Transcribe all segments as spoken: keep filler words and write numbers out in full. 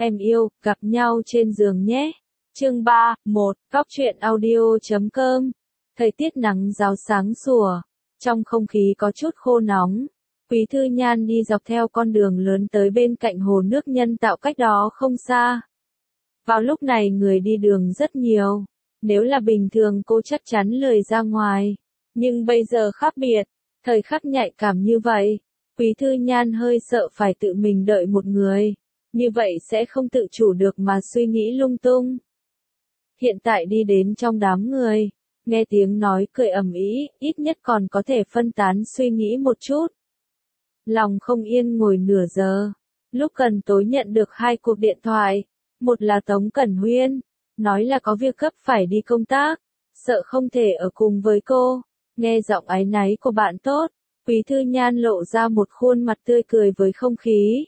em yêu, gặp nhau trên giường nhé. Chương ba, một, góc truyện audio chấm com. Thời tiết nắng ráo sáng sủa, trong không khí có chút khô nóng. Quý Thư Nhan đi dọc theo con đường lớn tới bên cạnh hồ nước nhân tạo cách đó không xa. Vào lúc này người đi đường rất nhiều. Nếu là bình thường cô chắc chắn lười ra ngoài. Nhưng bây giờ khác biệt, thời khắc nhạy cảm như vậy. Quý Thư Nhan hơi sợ phải tự mình đợi một người. Như vậy sẽ không tự chủ được mà suy nghĩ lung tung. Hiện tại đi đến trong đám người, nghe tiếng nói cười ầm ĩ, ít nhất còn có thể phân tán suy nghĩ một chút. Lòng không yên ngồi nửa giờ. Lúc gần tối nhận được hai cuộc điện thoại. Một là Tống Cẩn Huyên, nói là có việc gấp phải đi công tác, sợ không thể ở cùng với cô. Nghe giọng áy náy của bạn tốt, Quý Thư Nhan lộ ra một khuôn mặt tươi cười với không khí.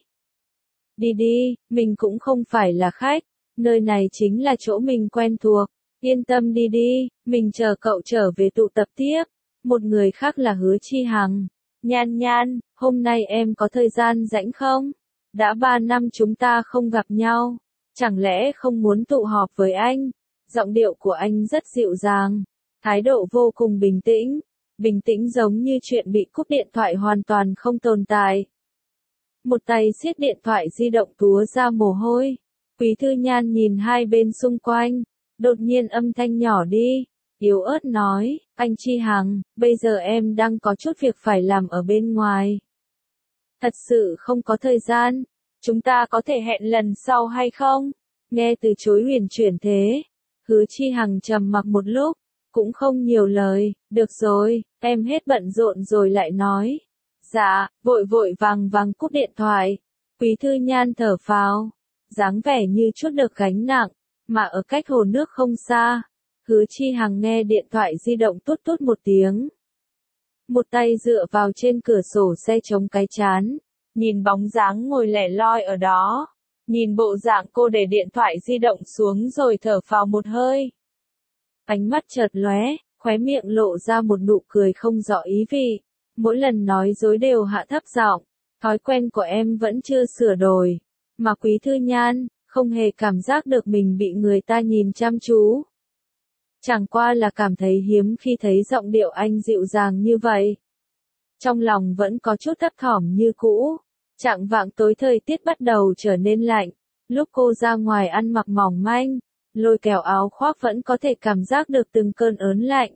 Đi đi, mình cũng không phải là khách, nơi này chính là chỗ mình quen thuộc, yên tâm đi đi, mình chờ cậu trở về tụ tập tiếp. Một người khác là Hứa Chi Hằng. Nhan Nhan, hôm nay em có thời gian rảnh không? Đã ba năm chúng ta không gặp nhau, chẳng lẽ không muốn tụ họp với anh? Giọng điệu của anh rất dịu dàng, thái độ vô cùng bình tĩnh, bình tĩnh giống như chuyện bị cúp điện thoại hoàn toàn không tồn tại. Một tay siết điện thoại di động túa ra mồ hôi. Quý Thư Nhan nhìn hai bên xung quanh, đột nhiên âm thanh nhỏ đi, yếu ớt nói, anh Chi Hằng, bây giờ em đang có chút việc phải làm ở bên ngoài. Thật sự không có thời gian, chúng ta có thể hẹn lần sau hay không? Nghe từ chối huyền chuyển thế, Hứa Chi Hằng trầm mặc một lúc, cũng không nhiều lời, được rồi, em hết bận rộn rồi lại nói. Dạ, vội vội vàng vàng cúp điện thoại. Quý Thư Nhan thở phào, dáng vẻ như chút được gánh nặng, mà ở cách hồ nước không xa. Hứa Chi Hằng nghe điện thoại di động tút tút một tiếng. Một tay dựa vào trên cửa sổ xe chống cái chán, nhìn bóng dáng ngồi lẻ loi ở đó. Nhìn bộ dạng cô để điện thoại di động xuống rồi thở phào một hơi. Ánh mắt chợt lóe, khóe miệng lộ ra một nụ cười không rõ ý vị. Mỗi lần nói dối đều hạ thấp giọng, thói quen của em vẫn chưa sửa đổi. Mà Quý Thư Nhan, không hề cảm giác được mình bị người ta nhìn chăm chú. Chẳng qua là cảm thấy hiếm khi thấy giọng điệu anh dịu dàng như vậy. Trong lòng vẫn có chút thấp thỏm như cũ. Chạng vạng tối thời tiết bắt đầu trở nên lạnh. Lúc cô ra ngoài ăn mặc mỏng manh, lôi kéo áo khoác vẫn có thể cảm giác được từng cơn ớn lạnh.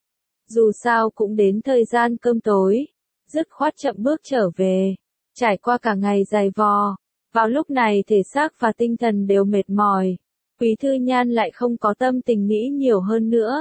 Dù sao cũng đến thời gian cơm tối, dứt khoát chậm bước trở về. Trải qua cả ngày dài vò, vào lúc này thể xác và tinh thần đều mệt mỏi. Quý Thư Nhan lại không có tâm tình nghĩ nhiều hơn nữa.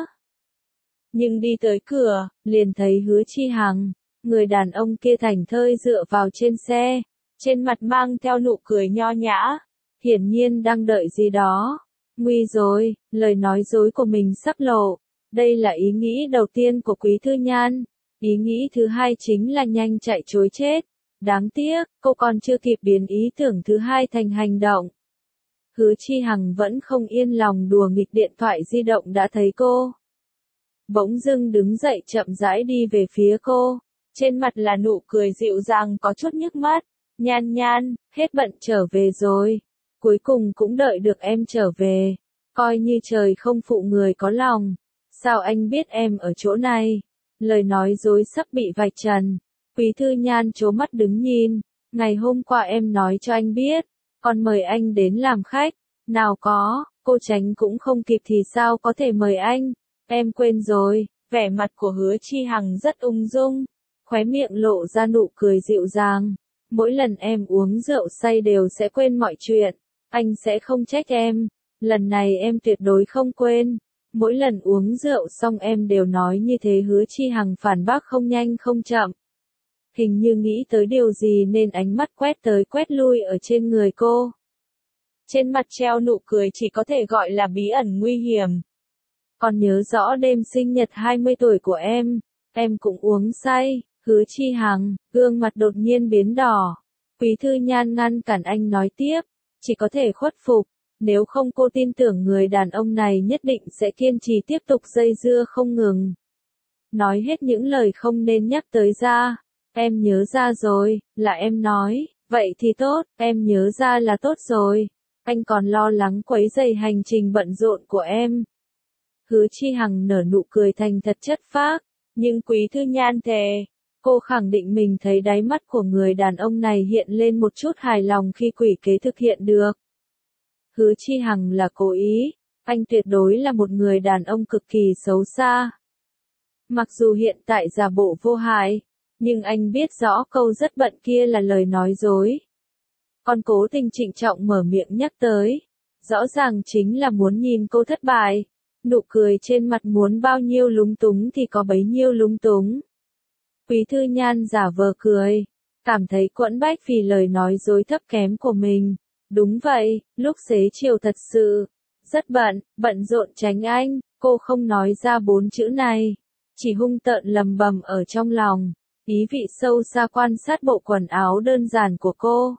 Nhưng đi tới cửa, liền thấy Hứa Chi Hằng, người đàn ông kia thảnh thơi dựa vào trên xe, trên mặt mang theo nụ cười nho nhã, hiển nhiên đang đợi gì đó. Nguy rồi, lời nói dối của mình sắp lộ. Đây là ý nghĩ đầu tiên của Quý Thư Nhan. Ý nghĩ thứ hai chính là nhanh chạy trối chết. Đáng tiếc, cô còn chưa kịp biến ý tưởng thứ hai thành hành động. Hứa Chi Hằng vẫn không yên lòng đùa nghịch điện thoại di động đã thấy cô. Bỗng dưng đứng dậy chậm rãi đi về phía cô. Trên mặt là nụ cười dịu dàng có chút nhức mắt. Nhan Nhan, hết bận trở về rồi. Cuối cùng cũng đợi được em trở về. Coi như trời không phụ người có lòng. Sao anh biết em ở chỗ này? Lời nói dối sắp bị vạch trần. Quý Thư Nhan trố mắt đứng nhìn. Ngày hôm qua em nói cho anh biết, còn mời anh đến làm khách. Nào có, cô tránh cũng không kịp thì sao có thể mời anh. Em quên rồi. Vẻ mặt của Hứa Chi Hằng rất ung dung, khóe miệng lộ ra nụ cười dịu dàng. Mỗi lần em uống rượu say đều sẽ quên mọi chuyện. Anh sẽ không trách em. Lần này em tuyệt đối không quên. Mỗi lần uống rượu xong em đều nói như thế. Hứa Chi Hằng phản bác không nhanh không chậm. Hình như nghĩ tới điều gì nên ánh mắt quét tới quét lui ở trên người cô. Trên mặt treo nụ cười chỉ có thể gọi là bí ẩn nguy hiểm. Còn nhớ rõ đêm sinh nhật hai mươi tuổi của em, em cũng uống say. Hứa Chi Hằng, gương mặt đột nhiên biến đỏ. Quý Thư Nhan ngăn cản anh nói tiếp, chỉ có thể khuất phục. Nếu không cô tin tưởng người đàn ông này nhất định sẽ kiên trì tiếp tục dây dưa không ngừng. Nói hết những lời không nên nhắc tới ra. Em nhớ ra rồi, là em nói, vậy thì tốt, em nhớ ra là tốt rồi. anh còn lo lắng quấy rầy hành trình bận rộn của em. Hứa Chi Hằng nở nụ cười thành thật chất phác, nhưng Quý Thư Nhan thề, cô khẳng định mình thấy đáy mắt của người đàn ông này hiện lên một chút hài lòng khi quỷ kế thực hiện được. Hứa Chi Hằng là cố ý, anh tuyệt đối là một người đàn ông cực kỳ xấu xa. Mặc dù hiện tại giả bộ vô hại, nhưng anh biết rõ câu rất bận kia là lời nói dối. Còn cố tình trịnh trọng mở miệng nhắc tới, rõ ràng chính là muốn nhìn cô thất bại. Nụ cười trên mặt muốn bao nhiêu lúng túng thì có bấy nhiêu lúng túng. Quý Thư Nhan giả vờ cười, cảm thấy quẫn bách vì lời nói dối thấp kém của mình. Đúng vậy, lúc xế chiều thật sự rất bận, bận rộn tránh anh, cô không nói ra bốn chữ này, chỉ hung tợn lầm bầm ở trong lòng, ý vị sâu xa quan sát bộ quần áo đơn giản của cô.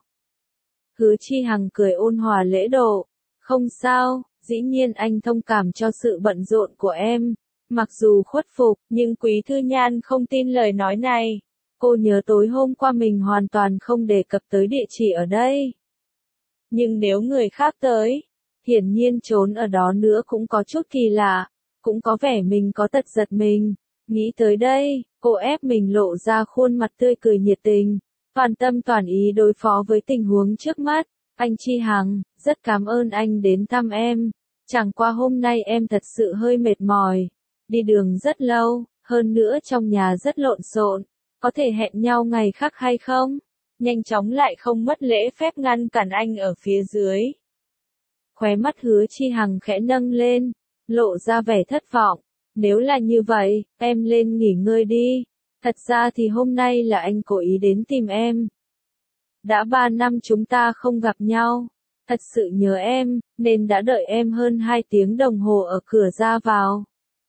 Hứa Chi Hằng cười ôn hòa lễ độ, không sao, dĩ nhiên anh thông cảm cho sự bận rộn của em. Mặc dù khuất phục, nhưng Quý Thư Nhan không tin lời nói này. Cô nhớ tối hôm qua mình hoàn toàn không đề cập tới địa chỉ ở đây. Nhưng nếu người khác tới, hiển nhiên trốn ở đó nữa cũng có chút kỳ lạ, cũng có vẻ mình có tật giật mình. Nghĩ tới đây, cô ép mình lộ ra khuôn mặt tươi cười nhiệt tình, toàn tâm toàn ý đối phó với tình huống trước mắt. Anh Chi Hằng, rất cảm ơn anh đến thăm em. Chẳng qua hôm nay em thật sự hơi mệt mỏi. Đi đường rất lâu, hơn nữa trong nhà rất lộn xộn. Có thể hẹn nhau ngày khác hay không? Nhanh chóng lại không mất lễ phép ngăn cản anh ở phía dưới. Khóe mắt Hứa Chi Hằng khẽ nâng lên, lộ ra vẻ thất vọng. Nếu là như vậy, em lên nghỉ ngơi đi. Thật ra thì hôm nay là anh cố ý đến tìm em. Đã ba năm chúng ta không gặp nhau. Thật sự nhớ em, nên đã đợi em hơn hai tiếng đồng hồ ở cửa ra vào.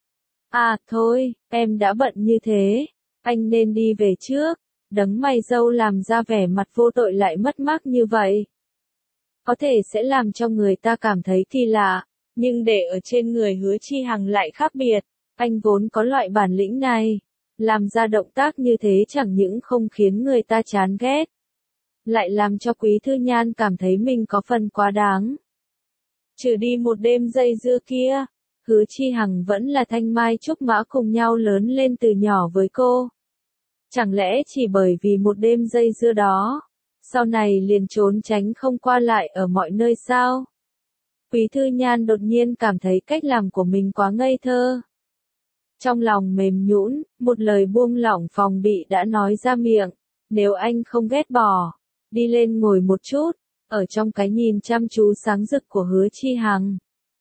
À, thôi, em đã bận như thế. Anh nên đi về trước. Đấng mày râu làm ra vẻ mặt vô tội lại mất mát như vậy. Có thể sẽ làm cho người ta cảm thấy kỳ lạ, nhưng để ở trên người Hứa Chi Hằng lại khác biệt. Anh vốn có loại bản lĩnh này. Làm ra động tác như thế chẳng những không khiến người ta chán ghét, lại làm cho Quý Thư Nhan cảm thấy mình có phần quá đáng. Trừ đi một đêm dây dưa kia, Hứa Chi Hằng vẫn là thanh mai trúc mã cùng nhau lớn lên từ nhỏ với cô. Chẳng lẽ chỉ bởi vì một đêm dây dưa đó, sau này liền trốn tránh không qua lại ở mọi nơi sao? Quý Thư Nhan đột nhiên cảm thấy cách làm của mình quá ngây thơ. Trong lòng mềm nhũn, một lời buông lỏng phòng bị đã nói ra miệng. Nếu anh không ghét bỏ, đi lên ngồi một chút, ở trong cái nhìn chăm chú sáng rực của Hứa Chi Hằng.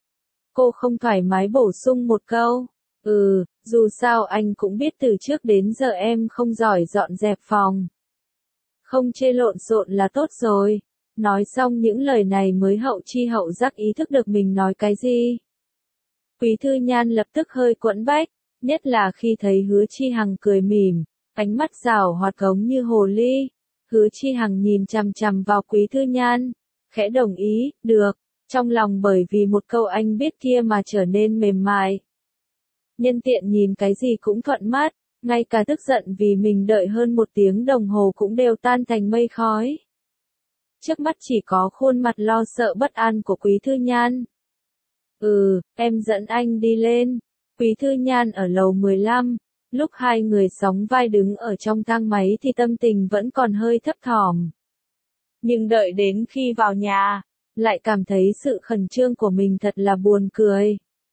Cô không thoải mái bổ sung một câu. Ừ, dù sao anh cũng biết từ trước đến giờ em không giỏi dọn dẹp phòng. Không chê lộn xộn là tốt rồi. Nói xong những lời này mới hậu chi hậu giác ý thức được mình nói cái gì. Quý Thư Nhan lập tức hơi quẫn bách, nhất là khi thấy Hứa Chi Hằng cười mỉm, ánh mắt rảo hoạt giống như hồ ly. Hứa Chi Hằng nhìn chằm chằm vào Quý Thư Nhan, khẽ đồng ý, được, trong lòng bởi vì một câu anh biết kia mà trở nên mềm mại. Nhân tiện nhìn cái gì cũng thuận mắt, ngay cả tức giận vì mình đợi hơn một tiếng đồng hồ cũng đều tan thành mây khói. Trước mắt chỉ có khuôn mặt lo sợ bất an của Quý Thư Nhan. Ừ, em dẫn anh đi lên. Quý Thư Nhan ở lầu mười lăm, lúc hai người sóng vai đứng ở trong thang máy thì tâm tình vẫn còn hơi thấp thỏm. Nhưng đợi đến khi vào nhà, lại cảm thấy sự khẩn trương của mình thật là buồn cười.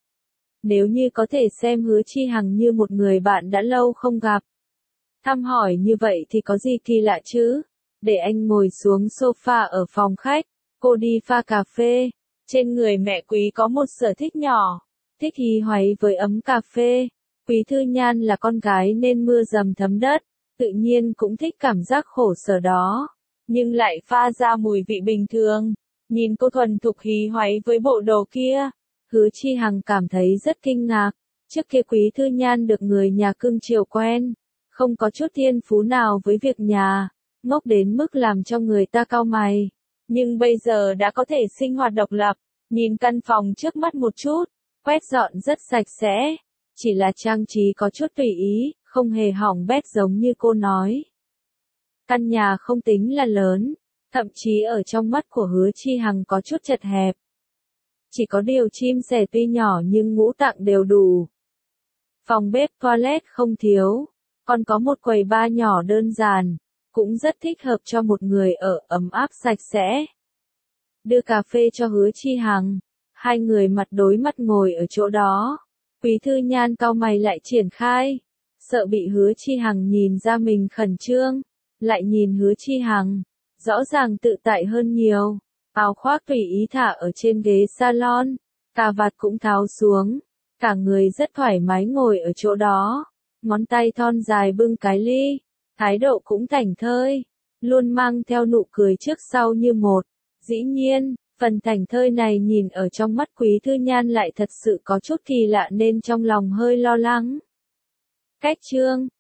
Nếu như có thể xem Hứa Chi Hằng như một người bạn đã lâu không gặp, thăm hỏi như vậy thì có gì kỳ lạ chứ? Để anh ngồi xuống sofa ở phòng khách, cô đi pha cà phê. Trên người mẹ Quý có một sở thích nhỏ, thích hí hoáy với ấm cà phê. Quý Thư Nhan là con gái nên mưa dầm thấm đất, tự nhiên cũng thích cảm giác khổ sở đó, nhưng lại pha ra mùi vị bình thường. Nhìn cô thuần thục hí hoáy với bộ đồ kia, Hứa Chi Hằng cảm thấy rất kinh ngạc. Trước kia Quý Thư Nhan được người nhà cưng chiều quen, không có chút thiên phú nào với việc nhà, ngốc đến mức làm cho người ta cau mày. Nhưng bây giờ đã có thể sinh hoạt độc lập, nhìn căn phòng trước mắt một chút, quét dọn rất sạch sẽ, chỉ là trang trí có chút tùy ý, không hề hỏng bét giống như cô nói. Căn nhà không tính là lớn, thậm chí ở trong mắt của Hứa Chi Hằng có chút chật hẹp. Chỉ có điều chim sẻ tuy nhỏ nhưng ngũ tạng đều đủ. Phòng bếp toilet không thiếu, còn có một quầy bar nhỏ đơn giản, cũng rất thích hợp cho một người ở ấm áp sạch sẽ. Đưa cà phê cho Hứa Chi Hằng, hai người mặt đối mặt ngồi ở chỗ đó. Quý Thư Nhan cau mày lại triển khai, sợ bị Hứa Chi Hằng nhìn ra mình khẩn trương, lại nhìn Hứa Chi Hằng, rõ ràng tự tại hơn nhiều, áo khoác tùy ý thả ở trên ghế salon, cà vạt cũng tháo xuống, cả người rất thoải mái ngồi ở chỗ đó, ngón tay thon dài bưng cái ly, thái độ cũng thảnh thơi, luôn mang theo nụ cười trước sau như một. Dĩ nhiên, phần thảnh thơi này nhìn ở trong mắt Quý Thư Nhan lại thật sự có chút kỳ lạ nên trong lòng hơi lo lắng. Cách chương